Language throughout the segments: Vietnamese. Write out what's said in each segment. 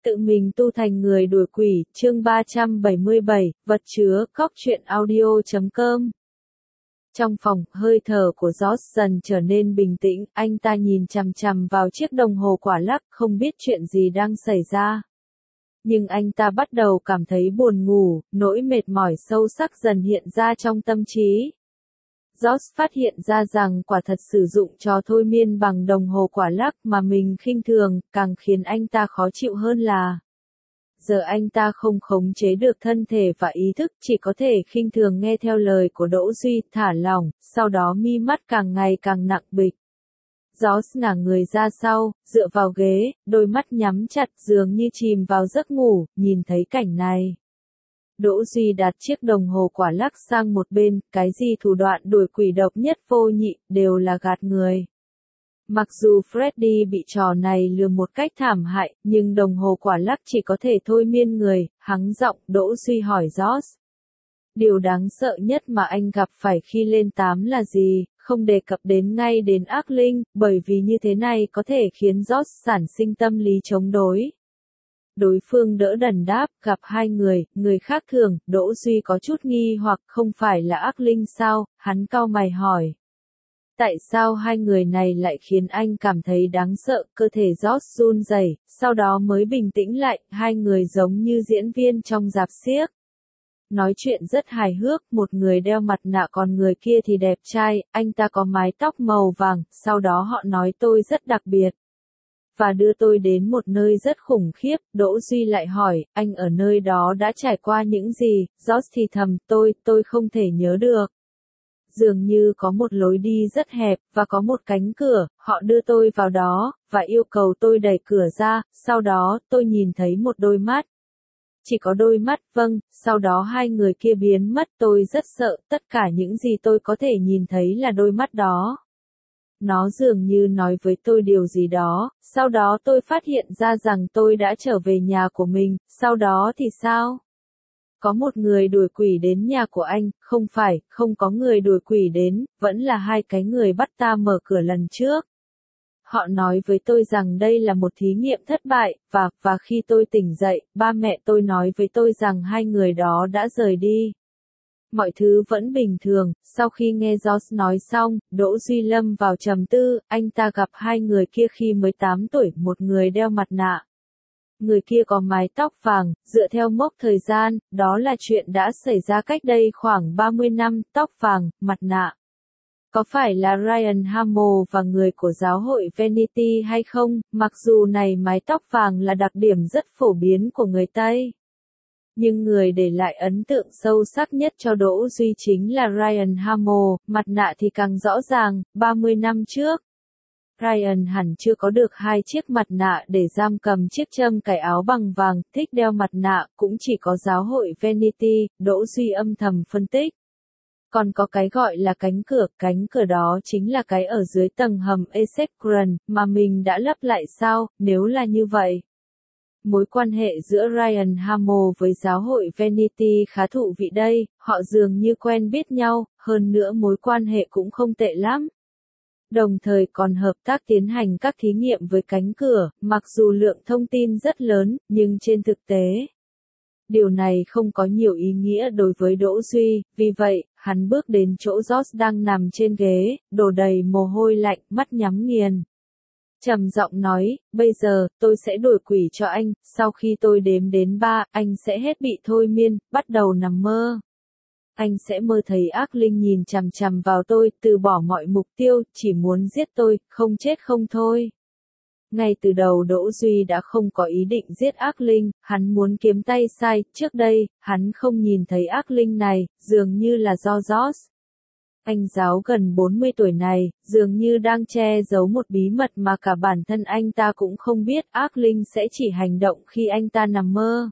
Tự mình tu thành người đuổi quỷ, chương 377, vật chứa, cóc truyện audio.com. Trong phòng, hơi thở của George dần trở nên bình tĩnh, anh ta nhìn chằm chằm vào chiếc đồng hồ quả lắc, không biết chuyện gì đang xảy ra. Nhưng anh ta bắt đầu cảm thấy buồn ngủ, nỗi mệt mỏi sâu sắc dần hiện ra trong tâm trí. George phát hiện ra rằng quả thật sử dụng trò thôi miên bằng đồng hồ quả lắc mà mình khinh thường, càng khiến anh ta khó chịu hơn là giờ anh ta không khống chế được thân thể và ý thức, chỉ có thể khinh thường nghe theo lời của Đỗ Duy, thả lỏng, sau đó mi mắt càng ngày càng nặng bịch. George ngả người ra sau, dựa vào ghế, đôi mắt nhắm chặt dường như chìm vào giấc ngủ, nhìn thấy cảnh này. Đỗ Duy đặt chiếc đồng hồ quả lắc sang một bên, cái gì thủ đoạn đuổi quỷ độc nhất vô nhị, đều là gạt người. Mặc dù Freddy bị trò này lừa một cách thảm hại, nhưng đồng hồ quả lắc chỉ có thể thôi miên người, hắng giọng, Đỗ Duy hỏi George. Điều đáng sợ nhất mà anh gặp phải khi lên 8 là gì, không đề cập đến ngay đến ác linh, bởi vì như thế này có thể khiến George sản sinh tâm lý chống đối. Đối phương đỡ đần đáp, gặp hai người khác thường, Đỗ Duy có chút nghi hoặc không phải là ác linh sao, hắn cau mày hỏi. Tại sao hai người này lại khiến anh cảm thấy đáng sợ, cơ thể George run rẩy, sau đó mới bình tĩnh lại, hai người giống như diễn viên trong rạp xiếc. Nói chuyện rất hài hước, một người đeo mặt nạ còn người kia thì đẹp trai, anh ta có mái tóc màu vàng, sau đó họ nói tôi rất đặc biệt. Và đưa tôi đến một nơi rất khủng khiếp, Đỗ Duy lại hỏi, anh ở nơi đó đã trải qua những gì, George thì thầm, tôi không thể nhớ được. Dường như có một lối đi rất hẹp, và có một cánh cửa, họ đưa tôi vào đó, và yêu cầu tôi đẩy cửa ra, sau đó, tôi nhìn thấy một đôi mắt. Chỉ có đôi mắt, vâng, sau đó hai người kia biến mất, tôi rất sợ, tất cả những gì tôi có thể nhìn thấy là đôi mắt đó. Nó dường như nói với tôi điều gì đó, sau đó tôi phát hiện ra rằng tôi đã trở về nhà của mình, sau đó thì sao? Có một người đuổi quỷ đến nhà của anh, không phải, không có người đuổi quỷ đến, vẫn là hai cái người bắt ta mở cửa lần trước. Họ nói với tôi rằng đây là một thí nghiệm thất bại, và khi tôi tỉnh dậy, ba mẹ tôi nói với tôi rằng hai người đó đã rời đi. Mọi thứ vẫn bình thường, sau khi nghe George nói xong, Đỗ Duy lâm vào trầm tư, anh ta gặp hai người kia khi mới 8 tuổi, một người đeo mặt nạ. Người kia có mái tóc vàng, dựa theo mốc thời gian, đó là chuyện đã xảy ra cách đây khoảng 30 năm, tóc vàng, mặt nạ. Có phải là Ryan Hamill và người của giáo hội Vanity hay không, mặc dù này mái tóc vàng là đặc điểm rất phổ biến của người Tây. Nhưng người để lại ấn tượng sâu sắc nhất cho Đỗ Duy chính là Ryan Hamill, mặt nạ thì càng rõ ràng, 30 năm trước. Ryan hẳn chưa có được hai chiếc mặt nạ để giam cầm chiếc châm cài áo bằng vàng, thích đeo mặt nạ, cũng chỉ có giáo hội Vanity, Đỗ Duy âm thầm phân tích. Còn có cái gọi là cánh cửa đó chính là cái ở dưới tầng hầm Execration, mà mình đã lấp lại sao, nếu là như vậy. Mối quan hệ giữa Ryan Hamill với giáo hội Vanity khá thú vị đây, họ dường như quen biết nhau, hơn nữa mối quan hệ cũng không tệ lắm. Đồng thời còn hợp tác tiến hành các thí nghiệm với cánh cửa, mặc dù lượng thông tin rất lớn, nhưng trên thực tế, điều này không có nhiều ý nghĩa đối với Đỗ Duy, vì vậy, hắn bước đến chỗ George đang nằm trên ghế, đổ đầy mồ hôi lạnh, mắt nhắm nghiền. Trầm giọng nói, bây giờ, tôi sẽ đuổi quỷ cho anh, sau khi tôi đếm đến 3, anh sẽ hết bị thôi miên, bắt đầu nằm mơ. Anh sẽ mơ thấy ác linh nhìn chằm chằm vào tôi, từ bỏ mọi mục tiêu, chỉ muốn giết tôi, không chết không thôi. Ngay từ đầu Đỗ Duy đã không có ý định giết ác linh, hắn muốn kiếm tay sai, trước đây, hắn không nhìn thấy ác linh này, dường như là do George. Anh giáo gần 40 tuổi này, dường như đang che giấu một bí mật mà cả bản thân anh ta cũng không biết, ác linh sẽ chỉ hành động khi anh ta nằm mơ.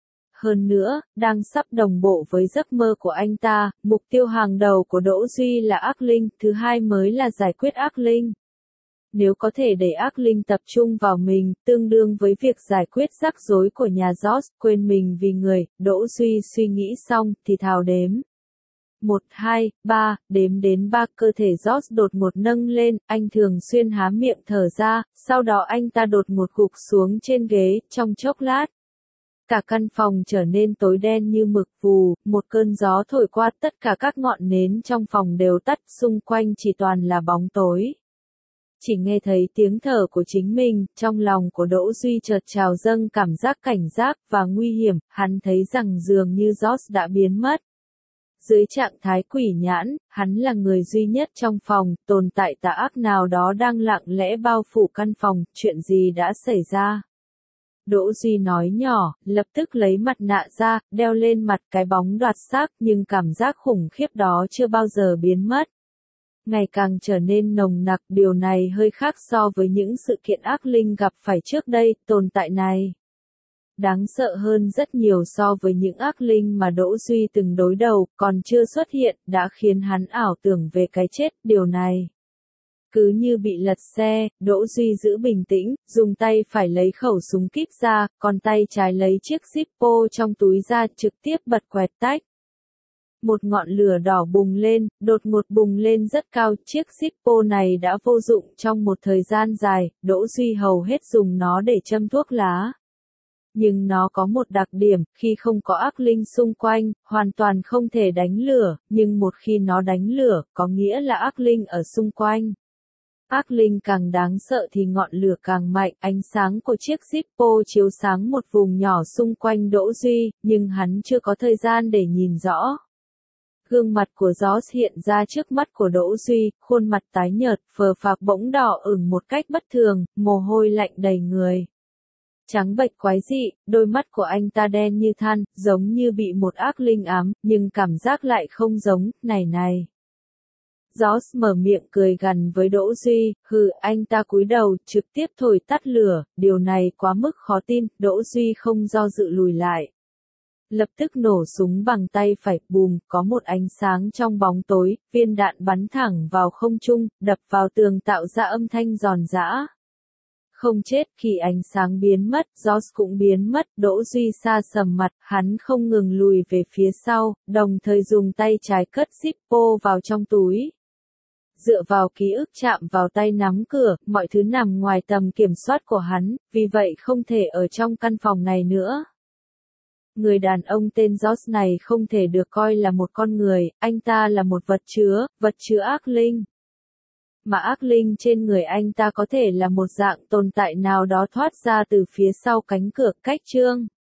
Hơn nữa, đang sắp đồng bộ với giấc mơ của anh ta, mục tiêu hàng đầu của Đỗ Duy là ác linh, thứ hai mới là giải quyết ác linh. Nếu có thể để ác linh tập trung vào mình, tương đương với việc giải quyết rắc rối của nhà George, quên mình vì người, Đỗ Duy suy nghĩ xong, thì thào đếm. 1, 2, 3, đếm đến 3 cơ thể George đột ngột nâng lên, anh thường xuyên há miệng thở ra, sau đó anh ta đột ngột gục xuống trên ghế, trong chốc lát. Cả căn phòng trở nên tối đen như mực vù, một cơn gió thổi qua tất cả các ngọn nến trong phòng đều tắt, xung quanh chỉ toàn là bóng tối. Chỉ nghe thấy tiếng thở của chính mình, trong lòng của Đỗ Duy chợt trào dâng cảm giác cảnh giác và nguy hiểm, hắn thấy rằng dường như George đã biến mất. Dưới trạng thái quỷ nhãn, hắn là người duy nhất trong phòng, tồn tại tà ác nào đó đang lặng lẽ bao phủ căn phòng, chuyện gì đã xảy ra? Đỗ Duy nói nhỏ, lập tức lấy mặt nạ ra, đeo lên mặt cái bóng đoạt xác, nhưng cảm giác khủng khiếp đó chưa bao giờ biến mất. Ngày càng trở nên nồng nặc, điều này hơi khác so với những sự kiện ác linh gặp phải trước đây, tồn tại này đáng sợ hơn rất nhiều so với những ác linh mà Đỗ Duy từng đối đầu, còn chưa xuất hiện, đã khiến hắn ảo tưởng về cái chết, điều này cứ như bị lật xe. Đỗ Duy giữ bình tĩnh, dùng tay phải lấy khẩu súng kíp ra, còn tay trái lấy chiếc Zippo trong túi ra, trực tiếp bật quẹt tách. Một ngọn lửa đỏ bùng lên, đột ngột bùng lên rất cao, chiếc Zippo này đã vô dụng trong một thời gian dài, Đỗ Duy hầu hết dùng nó để châm thuốc lá. Nhưng nó có một đặc điểm, khi không có ác linh xung quanh, hoàn toàn không thể đánh lửa, nhưng một khi nó đánh lửa, có nghĩa là ác linh ở xung quanh. Ác linh càng đáng sợ thì ngọn lửa càng mạnh, ánh sáng của chiếc Zippo chiếu sáng một vùng nhỏ xung quanh Đỗ Duy, nhưng hắn chưa có thời gian để nhìn rõ. Gương mặt của George hiện ra trước mắt của Đỗ Duy, khuôn mặt tái nhợt, phờ phạc bỗng đỏ ửng một cách bất thường, mồ hôi lạnh đầy người. Trắng bệch quái dị, đôi mắt của anh ta đen như than, giống như bị một ác linh ám, nhưng cảm giác lại không giống, này. George mở miệng cười gằn với Đỗ Duy, anh ta cúi đầu, trực tiếp thổi tắt lửa, điều này quá mức khó tin, Đỗ Duy không do dự lùi lại. Lập tức nổ súng bằng tay phải, bùm, có một ánh sáng trong bóng tối, viên đạn bắn thẳng vào không trung, đập vào tường tạo ra âm thanh giòn giã. Không chết, khi ánh sáng biến mất, George cũng biến mất, Đỗ Duy sa sầm mặt, hắn không ngừng lùi về phía sau, đồng thời dùng tay trái cất Zippo vào trong túi. Dựa vào ký ức chạm vào tay nắm cửa, mọi thứ nằm ngoài tầm kiểm soát của hắn, vì vậy không thể ở trong căn phòng này nữa. Người đàn ông tên George này không thể được coi là một con người, anh ta là một vật chứa ác linh. Mà ác linh trên người anh ta có thể là một dạng tồn tại nào đó thoát ra từ phía sau cánh cửa. Cách chương